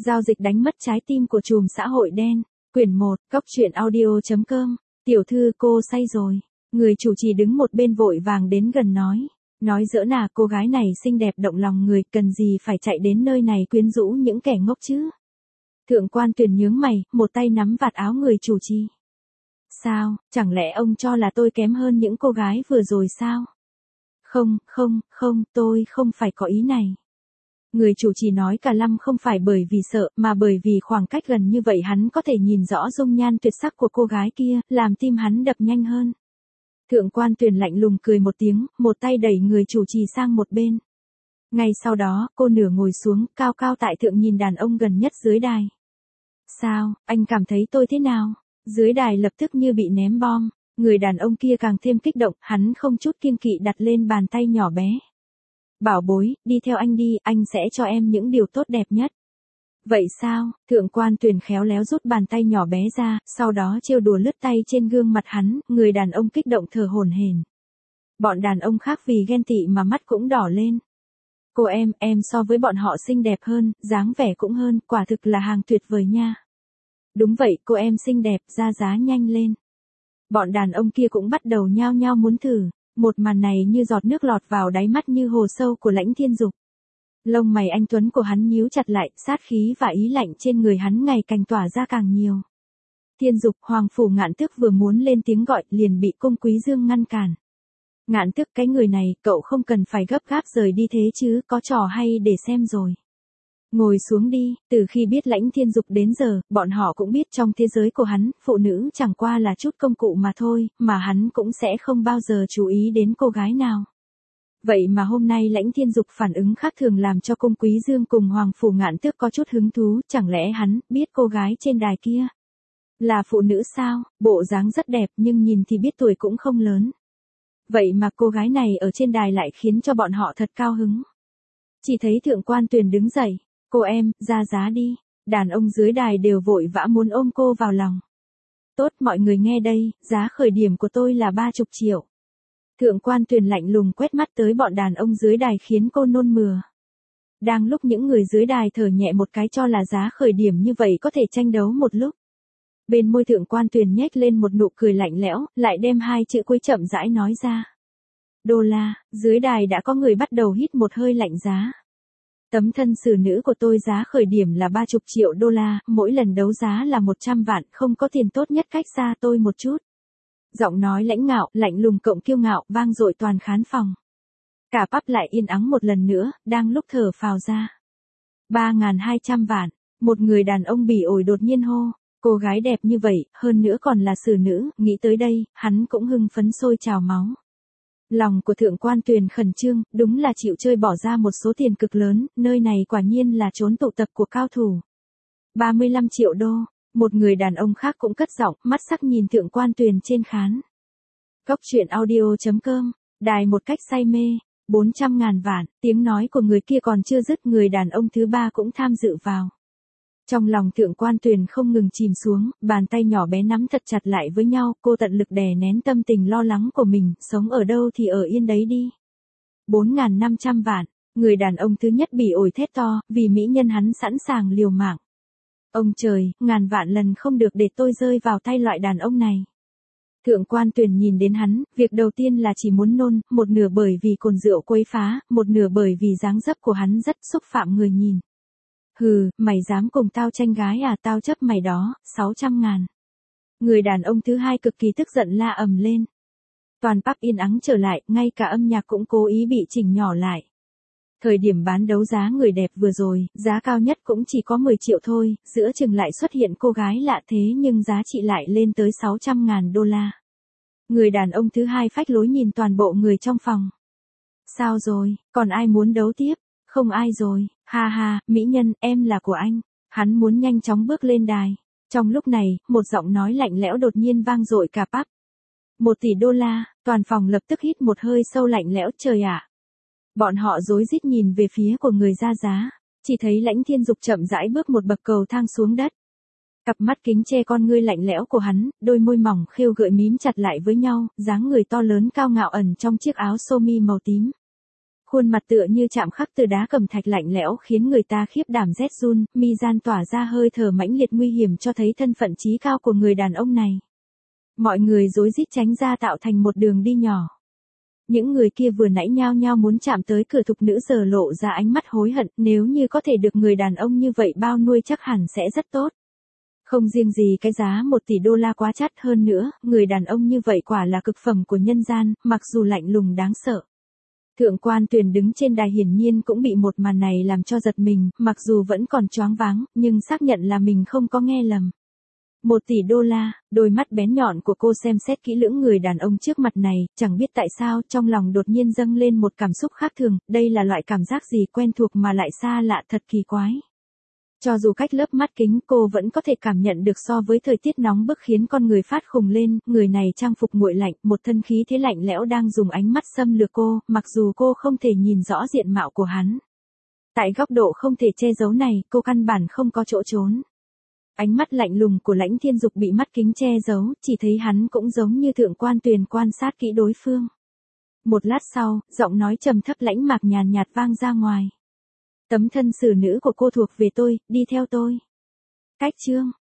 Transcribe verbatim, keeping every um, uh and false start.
Giao dịch đánh mất trái tim của trùm xã hội đen. Quyển một, Cóc truyện audio chấm com. Tiểu thư cô say rồi. Người chủ trì đứng một bên vội vàng đến gần nói. Nói giỡn à, cô gái này xinh đẹp động lòng người, cần gì phải chạy đến nơi này quyến rũ những kẻ ngốc chứ. Thượng quan Tuyền nhướng mày, một tay nắm vạt áo người chủ trì. Sao, chẳng lẽ ông cho là tôi kém hơn những cô gái vừa rồi sao? Không, không, không, tôi không phải có ý này. Người chủ trì nói cả lăm không phải bởi vì sợ, mà bởi vì khoảng cách gần như vậy hắn có thể nhìn rõ dung nhan tuyệt sắc của cô gái kia, làm tim hắn đập nhanh hơn. Thượng quan Tuyền lạnh lùng cười một tiếng, một tay đẩy người chủ trì sang một bên. Ngay sau đó, cô nửa ngồi xuống, cao cao tại thượng nhìn đàn ông gần nhất dưới đài. Sao, anh cảm thấy tôi thế nào? Dưới đài lập tức như bị ném bom, người đàn ông kia càng thêm kích động, hắn không chút kiêng kỵ đặt lên bàn tay nhỏ bé. Bảo bối, đi theo anh đi, anh sẽ cho em những điều tốt đẹp nhất. Vậy sao? Thượng quan Tuyền khéo léo rút bàn tay nhỏ bé ra, sau đó trêu đùa lướt tay trên gương mặt hắn, người đàn ông kích động thở hổn hển. Bọn đàn ông khác vì ghen tị mà mắt cũng đỏ lên. Cô em, em so với bọn họ xinh đẹp hơn, dáng vẻ cũng hơn, quả thực là hàng tuyệt vời nha. Đúng vậy, cô em xinh đẹp, ra giá nhanh lên. Bọn đàn ông kia cũng bắt đầu nhao nhao muốn thử, một màn này như giọt nước lọt vào đáy mắt như hồ sâu của Lãnh Thiên Dục. Lông mày anh tuấn của hắn nhíu chặt lại, sát khí và ý lạnh trên người hắn ngày càng tỏa ra càng nhiều. Thiên Dục, Hoàng Phủ Ngạn Tước vừa muốn lên tiếng gọi, liền bị Cung Quý Dương ngăn cản. Ngạn Tước, cái người này, cậu không cần phải gấp gáp rời đi thế chứ, có trò hay để xem rồi. Ngồi xuống đi, từ khi biết Lãnh Thiên Dục đến giờ, bọn họ cũng biết trong thế giới của hắn, phụ nữ chẳng qua là chút công cụ mà thôi, mà hắn cũng sẽ không bao giờ chú ý đến cô gái nào. Vậy mà hôm nay Lãnh Thiên Dục phản ứng khác thường làm cho Cung Quý Dương cùng Hoàng Phủ Ngạn Tước có chút hứng thú, chẳng lẽ hắn biết cô gái trên đài kia là phụ nữ sao? Bộ dáng rất đẹp nhưng nhìn thì biết tuổi cũng không lớn. Vậy mà cô gái này ở trên đài lại khiến cho bọn họ thật cao hứng. Chỉ thấy Thượng quan Tuyền đứng dậy. Cô em, ra giá đi. Đàn ông dưới đài đều vội vã muốn ôm cô vào lòng. Tốt, mọi người nghe đây, giá khởi điểm của tôi là ba mươi triệu. Thượng quan Tuyền lạnh lùng quét mắt tới bọn đàn ông dưới đài khiến cô nôn mửa. Đang lúc những người dưới đài thở nhẹ một cái cho là giá khởi điểm như vậy có thể tranh đấu một lúc. Bên môi Thượng quan Tuyền nhếch lên một nụ cười lạnh lẽo, lại đem hai chữ cuối chậm rãi nói ra. Đô la, dưới đài đã có người bắt đầu hít một hơi lạnh giá. Tấm thân xử nữ của tôi giá khởi điểm là ba mươi triệu đô la, mỗi lần đấu giá là một trăm vạn, không có tiền tốt nhất cách xa tôi một chút. Giọng nói lãnh ngạo, lạnh lùng cộng kiêu ngạo, vang dội toàn khán phòng. Cả pub lại yên ắng một lần nữa, đang lúc thở phào ra. ba nghìn hai trăm vạn, một người đàn ông bỉ ổi đột nhiên hô, cô gái đẹp như vậy, hơn nữa còn là xử nữ, nghĩ tới đây, hắn cũng hưng phấn sôi trào máu. Lòng của Thượng quan Tuyền khẩn trương, đúng là chịu chơi bỏ ra một số tiền cực lớn, nơi này quả nhiên là chốn tụ tập của cao thủ. ba mươi lăm triệu đô, một người đàn ông khác cũng cất giọng, mắt sắc nhìn Thượng quan Tuyền trên khán. Cóc truyện audio chấm com, đài một cách say mê, bốn trăm ngàn vạn, tiếng nói của người kia còn chưa dứt, người đàn ông thứ ba cũng tham dự vào. Trong lòng Thượng quan Tuyền không ngừng chìm xuống, bàn tay nhỏ bé nắm thật chặt lại với nhau, cô tận lực đè nén tâm tình lo lắng của mình, sống ở đâu thì ở yên đấy đi. bốn nghìn năm trăm vạn, người đàn ông thứ nhất bỉ ổi thét to, vì mỹ nhân hắn sẵn sàng liều mạng. Ông trời, ngàn vạn lần không được để tôi rơi vào tay loại đàn ông này. Thượng quan Tuyền nhìn đến hắn, việc đầu tiên là chỉ muốn nôn, một nửa bởi vì cồn rượu quấy phá, một nửa bởi vì dáng dấp của hắn rất xúc phạm người nhìn. Hừ, mày dám cùng tao tranh gái à, tao chấp mày đó, sáu trăm ngàn. Người đàn ông thứ hai cực kỳ tức giận la ầm lên. Toàn pub yên ắng trở lại, ngay cả âm nhạc cũng cố ý bị chỉnh nhỏ lại. Thời điểm bán đấu giá người đẹp vừa rồi, giá cao nhất cũng chỉ có mười triệu thôi, giữa chừng lại xuất hiện cô gái lạ thế nhưng giá trị lại lên tới sáu trăm ngàn đô la. Người đàn ông thứ hai phách lối nhìn toàn bộ người trong phòng. Sao rồi, còn ai muốn đấu tiếp? Không ai rồi, ha ha, mỹ nhân, em là của anh. Hắn muốn nhanh chóng bước lên đài. Trong lúc này, một giọng nói lạnh lẽo đột nhiên vang dội cả pub. Một tỷ đô la, toàn phòng lập tức hít một hơi sâu lạnh lẽo, trời ạ. Bọn họ rối rít nhìn về phía của người ra giá, chỉ thấy Lãnh Thiên Dục chậm rãi bước một bậc cầu thang xuống đất. Cặp mắt kính che con ngươi lạnh lẽo của hắn, đôi môi mỏng khêu gợi mím chặt lại với nhau, dáng người to lớn cao ngạo ẩn trong chiếc áo sơ mi màu tím. Khuôn mặt tựa như chạm khắc từ đá cẩm thạch lạnh lẽo khiến người ta khiếp đảm rét run, mi gian tỏa ra hơi thở mãnh liệt nguy hiểm cho thấy thân phận trí cao của người đàn ông này. Mọi người rối rít tránh ra tạo thành một đường đi nhỏ. Những người kia vừa nãy nhao nhao muốn chạm tới cửa thục nữ giờ lộ ra ánh mắt hối hận, nếu như có thể được người đàn ông như vậy bao nuôi chắc hẳn sẽ rất tốt. Không riêng gì cái giá một tỷ đô la quá chát, hơn nữa, người đàn ông như vậy quả là cực phẩm của nhân gian, mặc dù lạnh lùng đáng sợ. Thượng quan Tuyền đứng trên đài hiển nhiên cũng bị một màn này làm cho giật mình, mặc dù vẫn còn choáng váng, nhưng xác nhận là mình không có nghe lầm. Một tỷ đô la, đôi mắt bén nhọn của cô xem xét kỹ lưỡng người đàn ông trước mặt này, chẳng biết tại sao trong lòng đột nhiên dâng lên một cảm xúc khác thường, đây là loại cảm giác gì quen thuộc mà lại xa lạ, thật kỳ quái. Cho dù cách lớp mắt kính cô vẫn có thể cảm nhận được so với thời tiết nóng bức khiến con người phát khùng lên, người này trang phục nguội lạnh, một thân khí thế lạnh lẽo đang dùng ánh mắt xâm lược cô, mặc dù cô không thể nhìn rõ diện mạo của hắn. Tại góc độ không thể che giấu này, cô căn bản không có chỗ trốn. Ánh mắt lạnh lùng của Lãnh Thiên Dục bị mắt kính che giấu, chỉ thấy hắn cũng giống như Thượng quan Tuyền quan sát kỹ đối phương. Một lát sau, giọng nói trầm thấp lãnh mạc nhàn nhạt vang ra ngoài. Tấm thân xử nữ của cô thuộc về tôi, đi theo tôi. Cách chương